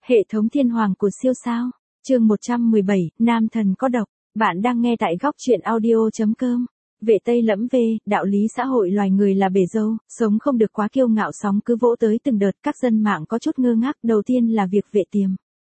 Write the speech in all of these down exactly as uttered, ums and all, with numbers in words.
Hệ thống thiên hoàng của siêu sao. Chương một trăm mười bảy, nam thần có độc. Bạn đang nghe tại góc truyện audio.com. Vệ Tây Lẫm V, đạo lý xã hội loài người là bể dâu, sống không được quá kiêu ngạo, sóng cứ vỗ tới từng đợt, các dân mạng có chút ngơ ngác. Đầu tiên là việc Vệ Tiềm.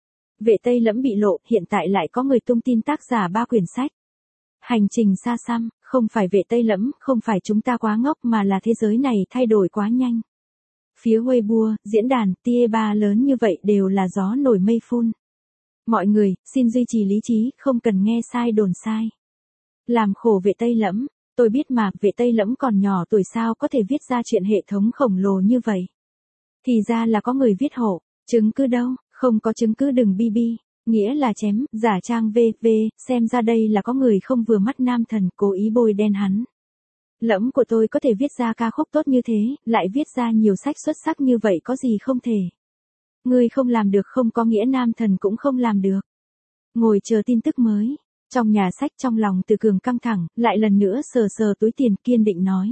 Vệ Tây Lẫm bị lộ, hiện tại lại có người tung tin tác giả ba quyển sách. Hành trình xa xăm, không phải Vệ Tây Lẫm, không phải chúng ta quá ngốc mà là thế giới này thay đổi quá nhanh. Phía Weibo, diễn đàn, tia ba lớn như vậy đều là gió nổi mây phun. Mọi người, xin duy trì lý trí, không cần nghe sai đồn sai. Làm khổ Vệ Tây Lẫm, tôi biết mà, Vệ Tây Lẫm còn nhỏ tuổi sao có thể viết ra chuyện hệ thống khổng lồ như vậy. Thì ra là có người viết hộ, chứng cứ đâu, không có chứng cứ đừng bi bi, nghĩa là chém, giả trang vê vê, xem ra đây là có người không vừa mắt nam thần, cố ý bôi đen hắn. Lẫm của tôi có thể viết ra ca khúc tốt như thế, lại viết ra nhiều sách xuất sắc như vậy có gì không thể. Ngươi không làm được không có nghĩa nam thần cũng không làm được. Ngồi chờ tin tức mới. Trong nhà sách trong lòng Từ Cường căng thẳng, lại lần nữa sờ sờ túi tiền kiên định nói.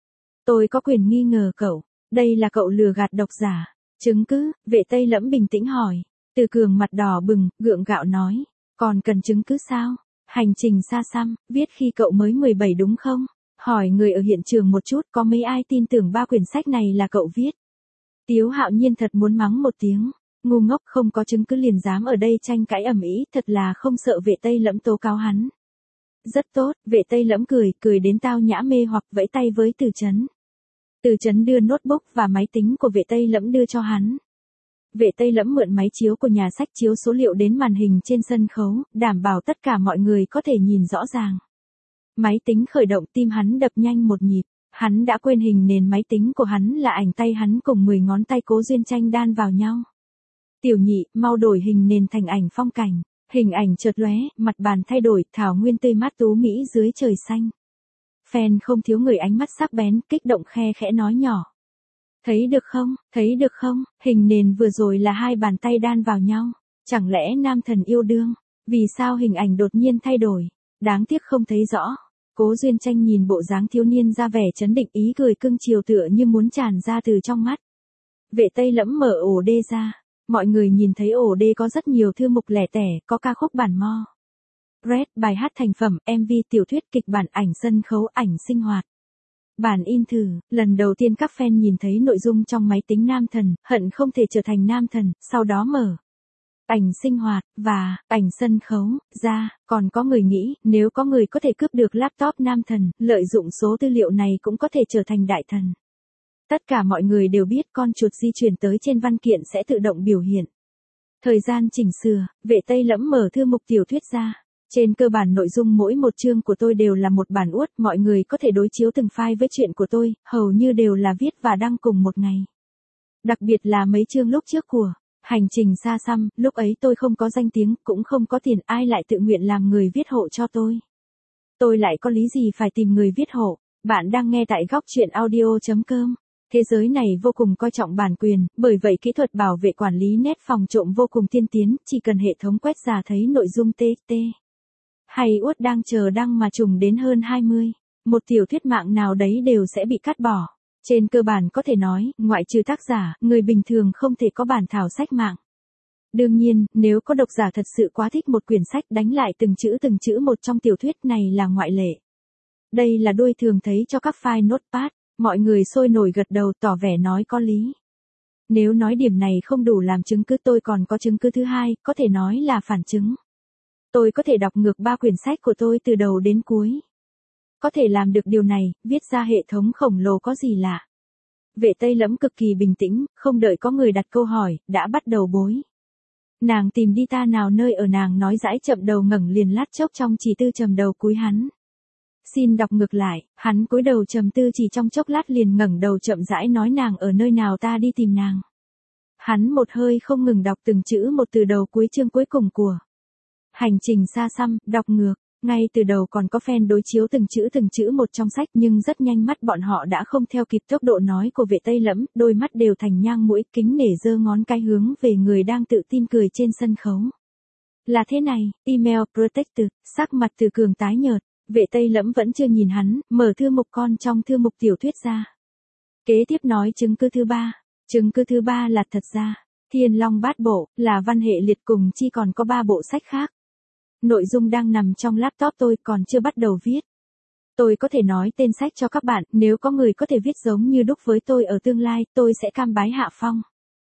Tôi có quyền nghi ngờ cậu, đây là cậu lừa gạt độc giả. Chứng cứ, Vệ Tây Lẫm bình tĩnh hỏi. Từ Cường mặt đỏ bừng, gượng gạo nói. Còn cần chứng cứ sao? Hành trình xa xăm, viết khi cậu mới mười bảy đúng không? Hỏi người ở hiện trường một chút có mấy ai tin tưởng ba quyển sách này là cậu viết. Tiếu Hạo Nhiên thật muốn mắng một tiếng. Ngu ngốc không có chứng cứ liền dám ở đây tranh cãi ầm ĩ, thật là không sợ Vệ Tây Lẫm tố cáo hắn. Rất tốt, Vệ Tây Lẫm cười, cười đến tao nhã mê hoặc vẫy tay với Từ Chấn. Từ Chấn đưa notebook và máy tính của Vệ Tây Lẫm đưa cho hắn. Vệ Tây Lẫm mượn máy chiếu của nhà sách chiếu số liệu đến màn hình trên sân khấu, đảm bảo tất cả mọi người có thể nhìn rõ ràng. Máy tính khởi động, tim hắn đập nhanh một nhịp, hắn đã quên hình nền máy tính của hắn là ảnh tay hắn cùng mười ngón tay Cố Duyên Tranh đan vào nhau. Tiểu Nhị, mau đổi hình nền thành ảnh phong cảnh. Hình ảnh chợt lóe, mặt bàn thay đổi, thảo nguyên tươi mát tú mỹ dưới trời xanh. Fan không thiếu người ánh mắt sắc bén, kích động khe khẽ nói nhỏ. Thấy được không, thấy được không, hình nền vừa rồi là hai bàn tay đan vào nhau. Chẳng lẽ nam thần yêu đương? Vì sao hình ảnh đột nhiên thay đổi? Đáng tiếc không thấy rõ. Cố Duyên Tranh nhìn bộ dáng thiếu niên ra vẻ chấn định, ý cười cưng chiều tựa như muốn tràn ra từ trong mắt. Vệ Tây Lẫm mở ổ đê ra. Mọi người nhìn thấy ổ đê có rất nhiều thư mục lẻ tẻ, có ca khúc bản mo. Red, bài hát thành phẩm, em vê tiểu thuyết, kịch bản, ảnh sân khấu, ảnh sinh hoạt. Bản in thử, lần đầu tiên các fan nhìn thấy nội dung trong máy tính nam thần, hận không thể trở thành nam thần, sau đó mở ảnh sinh hoạt, và ảnh sân khấu, ra, còn có người nghĩ, nếu có người có thể cướp được laptop nam thần, lợi dụng số tư liệu này cũng có thể trở thành đại thần. Tất cả mọi người đều biết con chuột di chuyển tới trên văn kiện sẽ tự động biểu hiện. Thời gian chỉnh sửa, Vệ Tây Lẫm mở thư mục tiểu thuyết ra. Trên cơ bản nội dung mỗi một chương của tôi đều là một bản uất, mọi người có thể đối chiếu từng file với chuyện của tôi, hầu như đều là viết và đăng cùng một ngày. Đặc biệt là mấy chương lúc trước của Hành trình xa xăm, lúc ấy tôi không có danh tiếng, cũng không có tiền, ai lại tự nguyện làm người viết hộ cho tôi. Tôi lại có lý gì phải tìm người viết hộ. Bạn đang nghe tại góc truyện audio.com. Thế giới này vô cùng coi trọng bản quyền, bởi vậy kỹ thuật bảo vệ quản lý nét phòng trộm vô cùng tiên tiến, chỉ cần hệ thống quét ra thấy nội dung tê tê. Hay uất đang chờ đăng mà trùng đến hơn hai mươi. Một tiểu thuyết mạng nào đấy đều sẽ bị cắt bỏ. Trên cơ bản có thể nói, ngoại trừ tác giả, người bình thường không thể có bản thảo sách mạng. Đương nhiên, nếu có độc giả thật sự quá thích một quyển sách đánh lại từng chữ từng chữ một trong tiểu thuyết này là ngoại lệ. Đây là đuôi thường thấy cho các file notepad. Mọi người sôi nổi gật đầu tỏ vẻ nói có lý. Nếu nói điểm này không đủ làm chứng cứ, tôi còn có chứng cứ thứ hai, có thể nói là phản chứng. Tôi có thể đọc ngược ba quyển sách của tôi từ đầu đến cuối. Có thể làm được điều này, viết ra hệ thống khổng lồ có gì lạ. Vệ Tây Lẫm cực kỳ bình tĩnh, không đợi có người đặt câu hỏi, đã bắt đầu bối. Nàng tìm đi ta nào nơi ở, nàng nói dãi chậm đầu ngẩng liền lát chốc trong chỉ tư trầm đầu cúi hắn. Xin đọc ngược lại, hắn cúi đầu trầm tư chỉ trong chốc lát liền ngẩng đầu chậm rãi nói nàng ở nơi nào ta đi tìm nàng. Hắn một hơi không ngừng đọc từng chữ một từ đầu cuối chương cuối cùng của Hành trình xa xăm, đọc ngược, ngay từ đầu còn có fan đối chiếu từng chữ từng chữ một trong sách nhưng rất nhanh mắt bọn họ đã không theo kịp tốc độ nói của Vệ Tây Lẫm, đôi mắt đều thành nhang mũi, kính nể giơ ngón cái hướng về người đang tự tin cười trên sân khấu. Là thế này, email protected, sắc mặt Từ Cường tái nhợt. Vệ Tây Lẫm vẫn chưa nhìn hắn, mở thư mục con trong thư mục tiểu thuyết ra. Kế tiếp nói chứng cứ thứ ba. Chứng cứ thứ ba là thật ra, Thiên Long Bát Bộ, là văn hệ liệt cùng chi còn có ba bộ sách khác. Nội dung đang nằm trong laptop tôi còn chưa bắt đầu viết. Tôi có thể nói tên sách cho các bạn, nếu có người có thể viết giống như đúc với tôi ở tương lai, tôi sẽ cam bái hạ phong.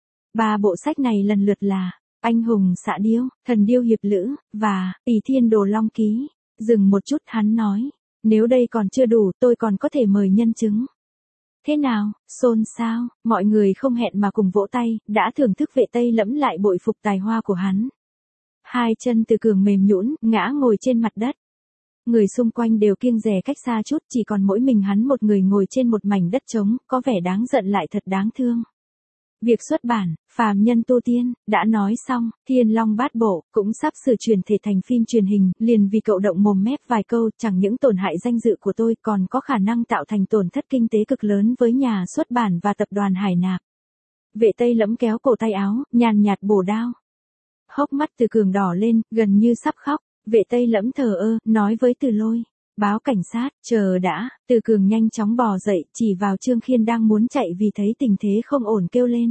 Ba bộ sách này lần lượt là Anh hùng xạ điêu, Thần điêu hiệp lữ, và Ỷ Thiên Đồ Long ký. Dừng một chút hắn nói, nếu đây còn chưa đủ tôi còn có thể mời nhân chứng. Thế nào, xôn xao, mọi người không hẹn mà cùng vỗ tay, đã thưởng thức Vệ Tây Lẫm lại bội phục tài hoa của hắn. Hai chân Từ Cường mềm nhũn, ngã ngồi trên mặt đất. Người xung quanh đều kiêng dè cách xa chút, chỉ còn mỗi mình hắn một người ngồi trên một mảnh đất trống, có vẻ đáng giận lại thật đáng thương. Việc xuất bản, Phàm Nhân Tu Tiên, đã nói xong, Thiên Long Bát Bộ, cũng sắp sửa truyền thể thành phim truyền hình, liền vì cậu động mồm mép vài câu, chẳng những tổn hại danh dự của tôi còn có khả năng tạo thành tổn thất kinh tế cực lớn với nhà xuất bản và tập đoàn Hải Nạp. Vệ Tây Lẫm kéo cổ tay áo, nhàn nhạt bổ đao. Hốc mắt Từ Cường đỏ lên, gần như sắp khóc, Vệ Tây Lẫm thờ ơ, nói với Từ Lôi. Báo cảnh sát, chờ đã, Từ Cường nhanh chóng bò dậy, chỉ vào Trương Khiên đang muốn chạy vì thấy tình thế không ổn kêu lên.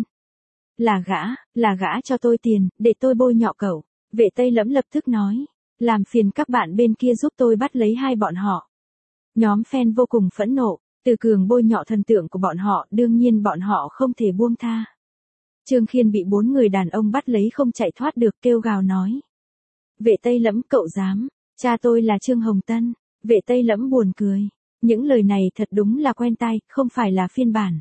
Là gã, là gã cho tôi tiền, để tôi bôi nhọ cậu. Vệ Tây Lẫm lập tức nói, làm phiền các bạn bên kia giúp tôi bắt lấy hai bọn họ. Nhóm fan vô cùng phẫn nộ, Từ Cường bôi nhọ thần tượng của bọn họ, đương nhiên bọn họ không thể buông tha. Trương Khiên bị bốn người đàn ông bắt lấy không chạy thoát được, kêu gào nói. Vệ Tây Lẫm, cậu dám, cha tôi là Trương Hồng Tân. Vệ Tây Lẫm buồn cười. Những lời này thật đúng là quen tai, không phải là phiên bản.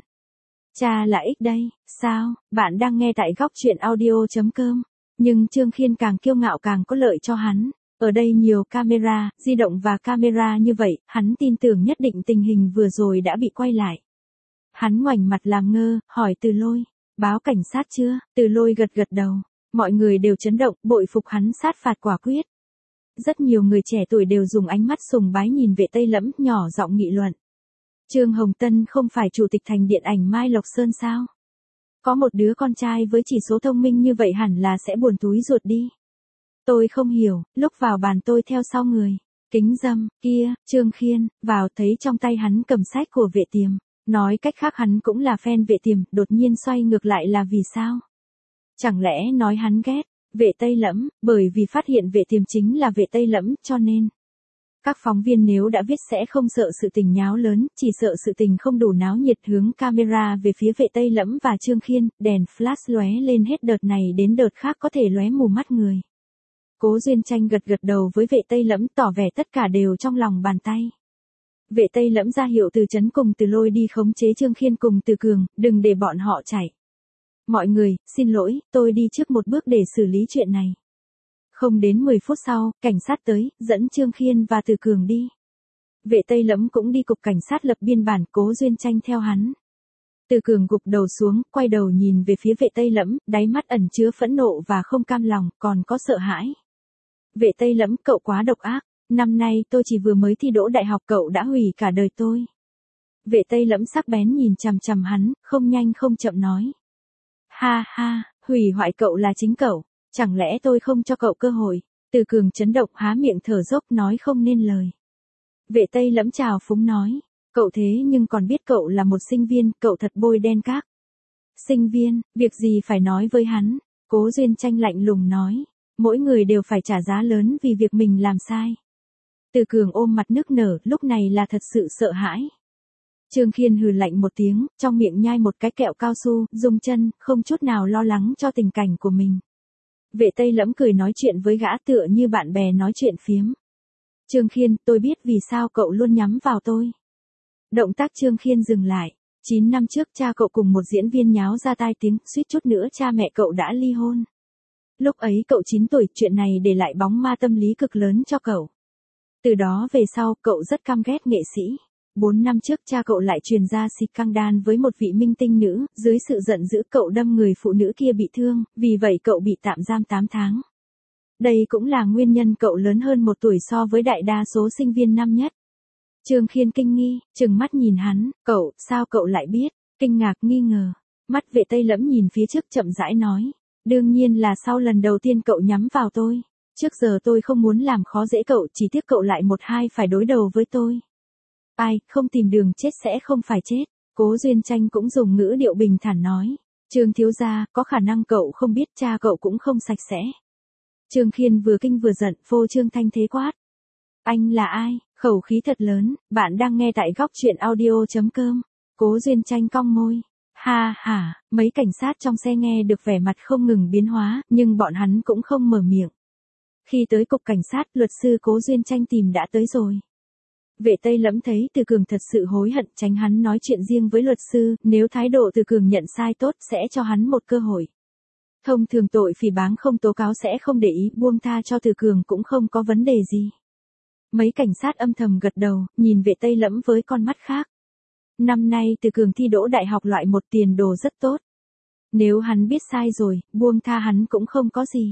Cha là ích đây, sao, bạn đang nghe tại góc truyện audio chấm com. Nhưng Trương Khiên càng kiêu ngạo càng có lợi cho hắn. Ở đây nhiều camera, di động và camera như vậy, hắn tin tưởng nhất định tình hình vừa rồi đã bị quay lại. Hắn ngoảnh mặt làm ngơ, hỏi Từ Lôi, báo cảnh sát chưa? Từ Lôi gật gật đầu. Mọi người đều chấn động, bội phục hắn sát phạt quả quyết. Rất nhiều người trẻ tuổi đều dùng ánh mắt sùng bái nhìn Vệ Tây Lẫm, nhỏ giọng nghị luận. Trương Hồng Tân không phải chủ tịch thành điện ảnh Mai Lộc Sơn sao? Có một đứa con trai với chỉ số thông minh như vậy hẳn là sẽ buồn túi ruột đi. Tôi không hiểu, lúc vào bàn tôi theo sau người. Kính dâm, kia, Trương Khiên, vào thấy trong tay hắn cầm sách của Vệ Tiềm. Nói cách khác hắn cũng là fan Vệ Tiềm, đột nhiên xoay ngược lại là vì sao? Chẳng lẽ nói hắn ghét Vệ Tây Lẫm, bởi vì phát hiện Vệ Tiềm chính là Vệ Tây Lẫm, cho nên. Các phóng viên nếu đã viết sẽ không sợ sự tình nháo lớn, chỉ sợ sự tình không đủ náo nhiệt, hướng camera về phía Vệ Tây Lẫm và Trương Khiên, đèn flash lóe lên hết đợt này đến đợt khác có thể lóe mù mắt người. Cố Duyên Tranh gật gật đầu với Vệ Tây Lẫm, tỏ vẻ tất cả đều trong lòng bàn tay. Vệ Tây Lẫm ra hiệu Từ Chấn cùng Từ Lôi đi khống chế Trương Khiên cùng Từ Cường, đừng để bọn họ chạy. Mọi người, xin lỗi, tôi đi trước một bước để xử lý chuyện này. Không đến mười phút sau, cảnh sát tới, dẫn Trương Khiên và Từ Cường đi. Vệ Tây Lẫm cũng đi cục cảnh sát lập biên bản, Cố Duyên Tranh theo hắn. Từ Cường gục đầu xuống, quay đầu nhìn về phía Vệ Tây Lẫm, đáy mắt ẩn chứa phẫn nộ và không cam lòng, còn có sợ hãi. Vệ Tây Lẫm, cậu quá độc ác, năm nay tôi chỉ vừa mới thi đỗ đại học cậu đã hủy cả đời tôi. Vệ Tây Lẫm sắc bén nhìn chằm chằm hắn, không nhanh không chậm nói. Ha ha, hủy hoại cậu là chính cậu, chẳng lẽ tôi không cho cậu cơ hội? Từ Cường chấn động há miệng thở dốc nói không nên lời. Vệ Tây Lẫm chào phúng nói, cậu thế nhưng còn biết cậu là một sinh viên, cậu thật bôi đen các. Sinh viên, việc gì phải nói với hắn? Cố Duyên Tranh lạnh lùng nói, mỗi người đều phải trả giá lớn vì việc mình làm sai. Từ Cường ôm mặt nức nở, lúc này là thật sự sợ hãi. Trương Khiên hừ lạnh một tiếng, trong miệng nhai một cái kẹo cao su, rung chân, không chút nào lo lắng cho tình cảnh của mình. Vệ Tây Lẫm cười nói chuyện với gã tựa như bạn bè nói chuyện phiếm. Trương Khiên, tôi biết vì sao cậu luôn nhắm vào tôi. Động tác Trương Khiên dừng lại. chín năm trước cha cậu cùng một diễn viên nháo ra tai tiếng, suýt chút nữa cha mẹ cậu đã ly hôn. Lúc ấy cậu chín tuổi, chuyện này để lại bóng ma tâm lý cực lớn cho cậu. Từ đó về sau, cậu rất căm ghét nghệ sĩ. Bốn năm trước cha cậu lại truyền ra xịt căng đan với một vị minh tinh nữ, dưới sự giận dữ cậu đâm người phụ nữ kia bị thương, vì vậy cậu bị tạm giam tám tháng. Đây cũng là nguyên nhân cậu lớn hơn một tuổi so với đại đa số sinh viên năm nhất. Trương Khiên kinh nghi, trừng mắt nhìn hắn, cậu, sao cậu lại biết? Kinh ngạc nghi ngờ. Mắt Vệ Tây Lẫm nhìn phía trước chậm rãi nói, đương nhiên là sau lần đầu tiên cậu nhắm vào tôi. Trước giờ tôi không muốn làm khó dễ cậu, chỉ tiếc cậu lại một hai phải đối đầu với tôi. Ai, không tìm đường chết sẽ không phải chết. Cố Duyên Tranh cũng dùng ngữ điệu bình thản nói. Trương thiếu gia, có khả năng cậu không biết cha cậu cũng không sạch sẽ. Trương Khiên vừa kinh vừa giận, phô trương thanh thế quát. Anh là ai? Khẩu khí thật lớn, bạn đang nghe tại góc truyện audio.com. Cố Duyên Tranh cong môi. Ha ha, mấy cảnh sát trong xe nghe được vẻ mặt không ngừng biến hóa, nhưng bọn hắn cũng không mở miệng. Khi tới cục cảnh sát, luật sư Cố Duyên Tranh tìm đã tới rồi. Vệ Tây Lẫm thấy Từ Cường thật sự hối hận, tránh hắn nói chuyện riêng với luật sư, nếu thái độ Từ Cường nhận sai tốt sẽ cho hắn một cơ hội. Thông thường tội phỉ báng không tố cáo sẽ không để ý, buông tha cho Từ Cường cũng không có vấn đề gì. Mấy cảnh sát âm thầm gật đầu, nhìn Vệ Tây Lẫm với con mắt khác. Năm nay Từ Cường thi đỗ đại học loại một, tiền đồ rất tốt. Nếu hắn biết sai rồi, buông tha hắn cũng không có gì.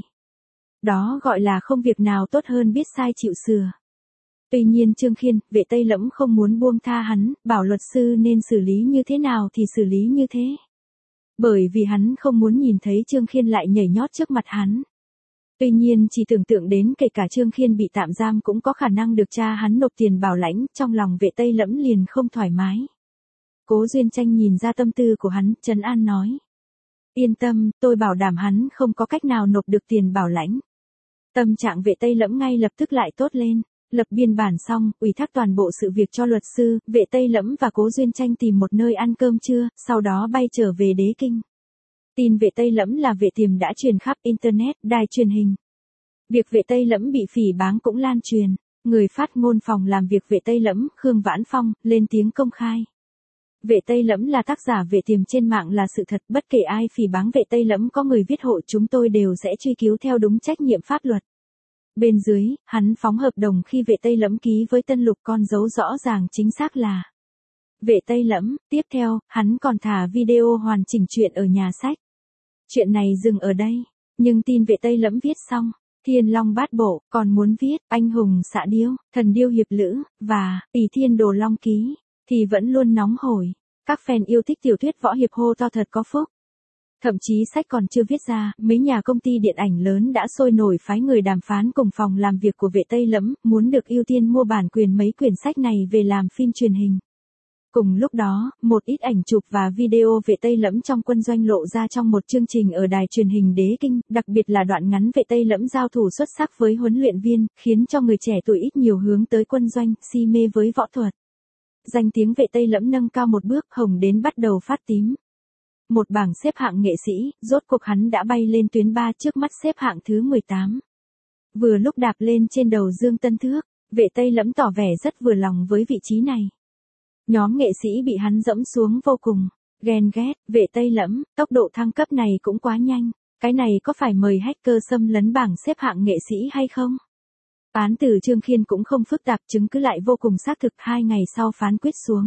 Đó gọi là không việc nào tốt hơn biết sai chịu sửa. Tuy nhiên Trương Khiên, Vệ Tây Lẫm không muốn buông tha hắn, bảo luật sư nên xử lý như thế nào thì xử lý như thế. Bởi vì hắn không muốn nhìn thấy Trương Khiên lại nhảy nhót trước mặt hắn. Tuy nhiên chỉ tưởng tượng đến kể cả Trương Khiên bị tạm giam cũng có khả năng được cha hắn nộp tiền bảo lãnh, trong lòng Vệ Tây Lẫm liền không thoải mái. Cố Duyên Tranh nhìn ra tâm tư của hắn, trấn an nói. Yên tâm, tôi bảo đảm hắn không có cách nào nộp được tiền bảo lãnh. Tâm trạng Vệ Tây Lẫm ngay lập tức lại tốt lên. Lập biên bản xong, ủy thác toàn bộ sự việc cho luật sư, Vệ Tây Lẫm và Cố Duyên Tranh tìm một nơi ăn cơm trưa, sau đó bay trở về Đế Kinh. Tin Vệ Tây Lẫm là Vệ Tiềm đã truyền khắp Internet, đài truyền hình. Việc Vệ Tây Lẫm bị phỉ báng cũng lan truyền. Người phát ngôn phòng làm việc Vệ Tây Lẫm, Khương Vãn Phong, lên tiếng công khai. Vệ Tây Lẫm là tác giả Vệ Tiềm trên mạng là sự thật, bất kể ai phỉ báng Vệ Tây Lẫm có người viết hộ chúng tôi đều sẽ truy cứu theo đúng trách nhiệm pháp luật. Bên dưới, hắn phóng hợp đồng khi Vệ Tây Lẫm ký với Tân Lục, con dấu rõ ràng chính xác là Vệ Tây Lẫm. Tiếp theo, hắn còn thả video hoàn chỉnh chuyện ở nhà sách. Chuyện này dừng ở đây, nhưng tin Vệ Tây Lẫm viết xong, Thiên Long Bát Bộ, còn muốn viết Anh Hùng Xạ Điêu, Thần Điêu Hiệp Lữ, và Ỷ Thiên Đồ Long Ký, thì vẫn luôn nóng hổi. Các fan yêu thích tiểu thuyết võ hiệp hô to thật có phúc. Thậm chí sách còn chưa viết ra, mấy nhà công ty điện ảnh lớn đã sôi nổi phái người đàm phán cùng phòng làm việc của Vệ Tây Lẫm, muốn được ưu tiên mua bản quyền mấy quyển sách này về làm phim truyền hình. Cùng lúc đó, một ít ảnh chụp và video Vệ Tây Lẫm trong quân doanh lộ ra trong một chương trình ở đài truyền hình Đế Kinh, đặc biệt là đoạn ngắn Vệ Tây Lẫm giao thủ xuất sắc với huấn luyện viên, khiến cho người trẻ tuổi ít nhiều hướng tới quân doanh, si mê với võ thuật. Danh tiếng Vệ Tây Lẫm nâng cao một bước, hồng đến bắt đầu phát tím. Một bảng xếp hạng nghệ sĩ, rốt cuộc hắn đã bay lên tuyến ba, trước mắt xếp hạng thứ mười tám. Vừa lúc đạp lên trên đầu Dương Tân Thước, Vệ Tây Lẫm tỏ vẻ rất vừa lòng với vị trí này. Nhóm nghệ sĩ bị hắn dẫm xuống vô cùng ghen ghét. Vệ Tây Lẫm, tốc độ thăng cấp này cũng quá nhanh, cái này có phải mời hacker xâm lấn bảng xếp hạng nghệ sĩ hay không? Án từ Trương Khiên cũng không phức tạp, chứng cứ lại vô cùng xác thực, hai ngày sau phán quyết xuống.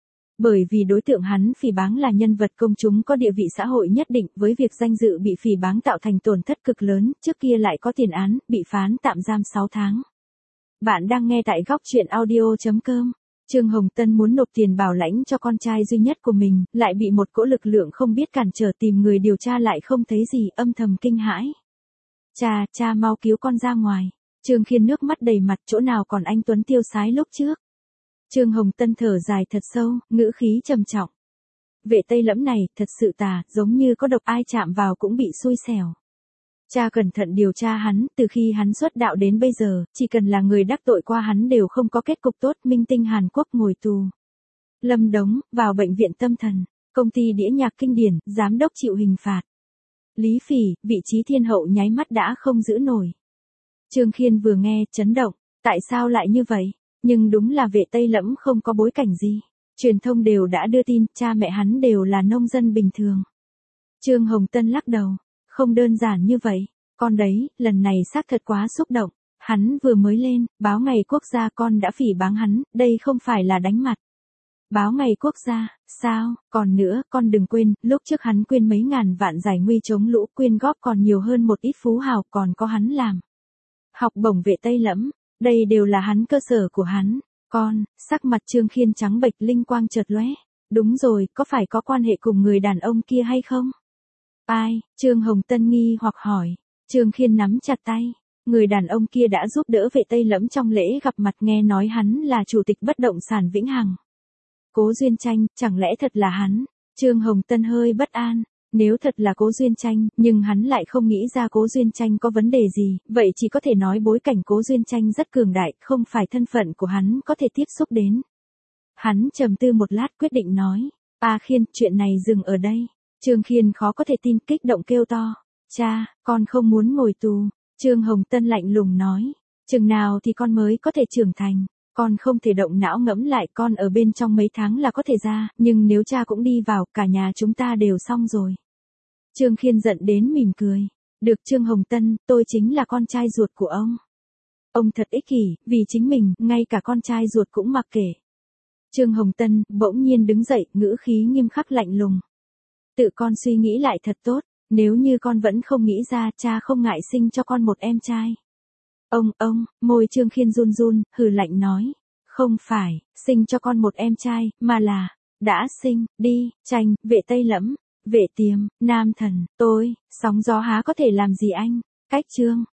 Bởi vì đối tượng hắn phỉ báng là nhân vật công chúng có địa vị xã hội nhất định, với việc danh dự bị phỉ báng tạo thành tổn thất cực lớn, trước kia lại có tiền án, bị phán tạm giam sáu tháng. Bạn đang nghe tại góc truyện audio.com. Trương Hồng Tân muốn nộp tiền bảo lãnh cho con trai duy nhất của mình, lại bị một cỗ lực lượng không biết cản trở, tìm người điều tra lại không thấy gì, âm thầm kinh hãi. Cha, cha mau cứu con ra ngoài. Trương Khiên nước mắt đầy mặt, chỗ nào còn anh tuấn tiêu sái lúc trước. Trương Hồng Tân thở dài thật sâu, ngữ khí trầm trọng. Vệ Tây Lẫm này, thật sự tà, giống như có độc, ai chạm vào cũng bị xui xẻo. Cha cẩn thận điều tra hắn, từ khi hắn xuất đạo đến bây giờ, chỉ cần là người đắc tội qua hắn đều không có kết cục tốt, minh tinh Hàn Quốc ngồi tù. Lâm Đống, vào bệnh viện tâm thần. Công ty đĩa nhạc kinh điển, giám đốc chịu hình phạt. Lý Phỉ, vị trí thiên hậu nháy mắt đã không giữ nổi. Trương Khiên vừa nghe, chấn động, tại sao lại như vậy? Nhưng đúng là Vệ Tây Lẫm không có bối cảnh gì. Truyền thông đều đã đưa tin, cha mẹ hắn đều là nông dân bình thường. Trương Hồng Tân lắc đầu, không đơn giản như vậy, con đấy, lần này xác thật quá xúc động. Hắn vừa mới lên, báo Ngày Quốc gia con đã phỉ báng hắn, đây không phải là đánh mặt. Báo Ngày Quốc gia, sao, còn nữa, con đừng quên, lúc trước hắn quyên mấy ngàn vạn giải nguy chống lũ, quyên góp còn nhiều hơn một ít phú hào, còn có hắn làm. Học bổng Vệ Tây Lẫm, đây đều là hắn cơ sở của hắn. Con, sắc mặt Trương Khiên trắng bệch, linh quang chợt lóe. Đúng rồi, có phải có quan hệ cùng người đàn ông kia hay không? Ai? Trương Hồng Tân nghi hoặc hỏi. Trương Khiên nắm chặt tay. Người đàn ông kia đã giúp đỡ Vệ Tây Lẫm trong lễ gặp mặt, nghe nói hắn là chủ tịch bất động sản Vĩnh Hằng. Cố Duyên Tranh, chẳng lẽ thật là hắn? Trương Hồng Tân hơi bất an. Nếu thật là Cố Duyên Tranh, nhưng hắn lại không nghĩ ra Cố Duyên Tranh có vấn đề gì, vậy chỉ có thể nói bối cảnh Cố Duyên Tranh rất cường đại, không phải thân phận của hắn có thể tiếp xúc đến. Hắn trầm tư một lát quyết định nói, A Khiên, chuyện này dừng ở đây. Trương Khiên khó có thể tin, kích động kêu to, cha, con không muốn ngồi tù. Trương Hồng Tân lạnh lùng nói, chừng nào thì con mới có thể trưởng thành, con không thể động não ngẫm lại, con ở bên trong mấy tháng là có thể ra, nhưng nếu cha cũng đi vào, cả nhà chúng ta đều xong rồi. Trương Khiên giận đến mỉm cười, được Trương Hồng Tân, tôi chính là con trai ruột của ông. Ông thật ích kỷ, vì chính mình, ngay cả con trai ruột cũng mặc kệ. Trương Hồng Tân bỗng nhiên đứng dậy, ngữ khí nghiêm khắc lạnh lùng. Tự con suy nghĩ lại thật tốt, nếu như con vẫn không nghĩ ra, cha không ngại sinh cho con một em trai. Ông, ông, môi Trương Khiên run run, hừ lạnh nói, không phải, sinh cho con một em trai, mà là, đã sinh, đi, Tranh, Vệ Tây Lẫm, Vệ Tiềm, Nam Thần, tôi, sóng gió há có thể làm gì anh, cách Trương.